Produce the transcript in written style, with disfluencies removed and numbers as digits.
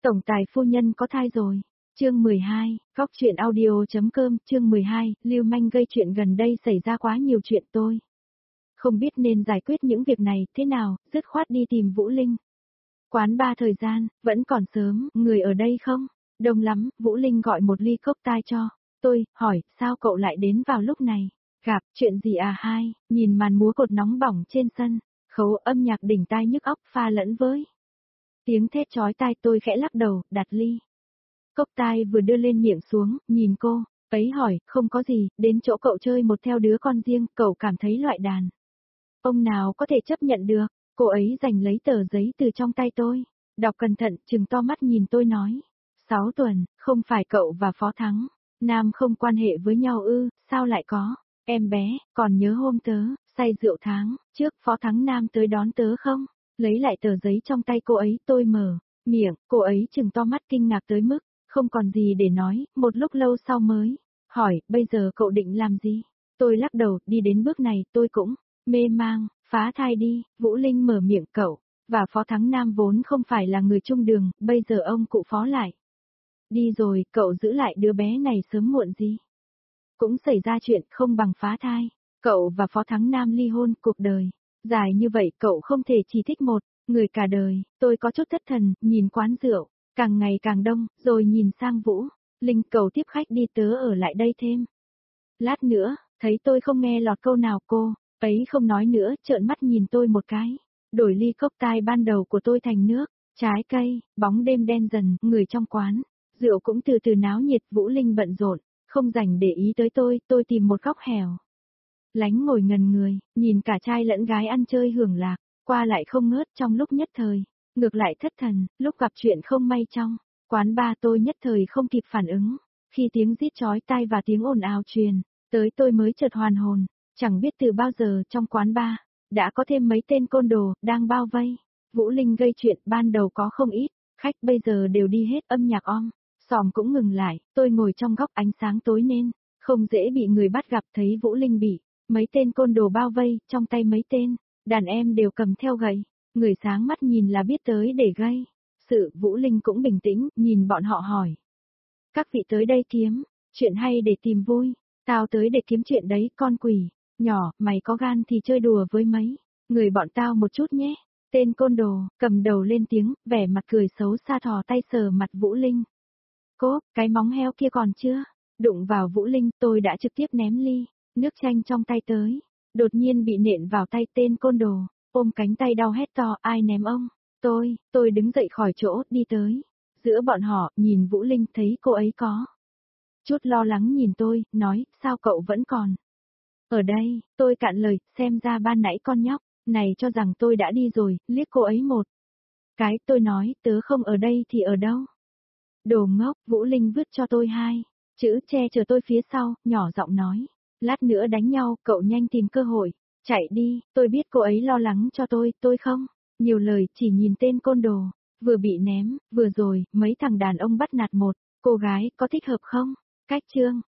Tổng tài phu nhân có thai rồi. Chương 12, góc chuyện audio.com, chương 12, lưu manh gây chuyện gần đây xảy ra quá nhiều chuyện tôi. Không biết nên giải quyết những việc này thế nào, dứt khoát đi tìm Vũ Linh. Quán ba thời gian, vẫn còn sớm, người ở đây không? Đông lắm, Vũ Linh gọi một ly cốc tai cho. Tôi, hỏi, sao cậu lại đến vào lúc này? Gặp, chuyện gì à hai, nhìn màn múa cột nóng bỏng trên sân, khấu âm nhạc đỉnh tai nhức óc pha lẫn với tiếng thét chói tai, tôi khẽ lắc đầu, đặt ly cốc tai vừa đưa lên miệng xuống, nhìn cô, ấy hỏi, không có gì, đến chỗ cậu chơi một theo đứa con riêng, cậu cảm thấy loại đàn ông nào có thể chấp nhận được, cô ấy giành lấy tờ giấy từ trong tay tôi, đọc cẩn thận, trừng to mắt nhìn tôi nói, 6 tuần, không phải cậu và Phó Thắng Nam không quan hệ với nhau ư, sao lại có, em bé, còn nhớ hôm tớ, say rượu tháng, trước Phó Thắng Nam tới đón tớ không, lấy lại tờ giấy trong tay cô ấy, tôi mở miệng, cô ấy trừng to mắt kinh ngạc tới mức không còn gì để nói, một lúc lâu sau mới hỏi, bây giờ cậu định làm gì? Tôi lắc đầu, đi đến bước này, tôi cũng mê mang, phá thai đi, Vũ Linh mở miệng, cậu và Phó Thắng Nam vốn không phải là người chung đường, bây giờ ông cụ Phó lại đi rồi, cậu giữ lại đứa bé này sớm muộn gì cũng xảy ra chuyện không bằng phá thai. Cậu và Phó Thắng Nam ly hôn, cuộc đời dài như vậy cậu không thể chỉ thích một người cả đời. Tôi có chút thất thần, nhìn quán rượu càng ngày càng đông, rồi nhìn sang Vũ Linh, cậu tiếp khách đi, tớ ở lại đây thêm lát nữa. Thấy tôi không nghe lọt câu nào, cô ấy không nói nữa, trợn mắt nhìn tôi một cái, đổi ly cốc tai ban đầu của tôi thành nước trái cây. Bóng đêm đen dần, người trong quán rượu cũng từ từ náo nhiệt. Vũ Linh bận rộn, không rảnh để ý tới tôi tìm một góc hẻo lánh ngồi ngần người, nhìn cả trai lẫn gái ăn chơi hưởng lạc, qua lại không ngớt. Trong lúc nhất thời, ngược lại thất thần, lúc gặp chuyện không may trong quán ba tôi nhất thời không kịp phản ứng, khi tiếng rít chói tai và tiếng ồn ào truyền tới tôi mới chợt hoàn hồn, chẳng biết từ bao giờ trong quán ba đã có thêm mấy tên côn đồ đang bao vây. Vũ Linh gây chuyện, ban đầu có không ít khách, bây giờ đều đi hết, âm nhạc sòm cũng ngừng lại, tôi ngồi trong góc ánh sáng tối nên không dễ bị người bắt gặp. Thấy Vũ Linh bị mấy tên côn đồ bao vây, trong tay mấy tên đàn em đều cầm theo gậy, người sáng mắt nhìn là biết tới để gây sự. Vũ Linh cũng bình tĩnh, nhìn bọn họ hỏi, các vị tới đây kiếm chuyện hay để tìm vui? Tao tới để kiếm chuyện đấy, con quỷ nhỏ, mày có gan thì chơi đùa với mấy người bọn tao một chút nhé. Tên côn đồ cầm đầu lên tiếng, vẻ mặt cười xấu xa, thò tay sờ mặt Vũ Linh. Cốp, cái móng heo kia còn chưa đụng vào Vũ Linh, tôi đã trực tiếp ném ly nước chanh trong tay tới, đột nhiên bị nện vào tay. Tên côn đồ ôm cánh tay đau hét to, ai ném ông? Tôi đứng dậy khỏi chỗ, đi tới giữa bọn họ, nhìn Vũ Linh, thấy cô ấy có chút lo lắng nhìn tôi, nói, sao cậu vẫn còn ở đây? Tôi cạn lời, xem ra ban nãy con nhóc này cho rằng tôi đã đi rồi, liếc cô ấy một cái. Tôi nói, tớ không ở đây thì ở đâu? Đồ ngốc. Vũ Linh vứt cho tôi hai chữ che chở tôi phía sau, nhỏ giọng nói, lát nữa đánh nhau, cậu nhanh tìm cơ hội chạy đi. Tôi biết cô ấy lo lắng cho tôi không nhiều lời, chỉ nhìn tên côn đồ vừa bị ném. Vừa rồi mấy thằng đàn ông bắt nạt một cô gái, có thích hợp không? Cách chương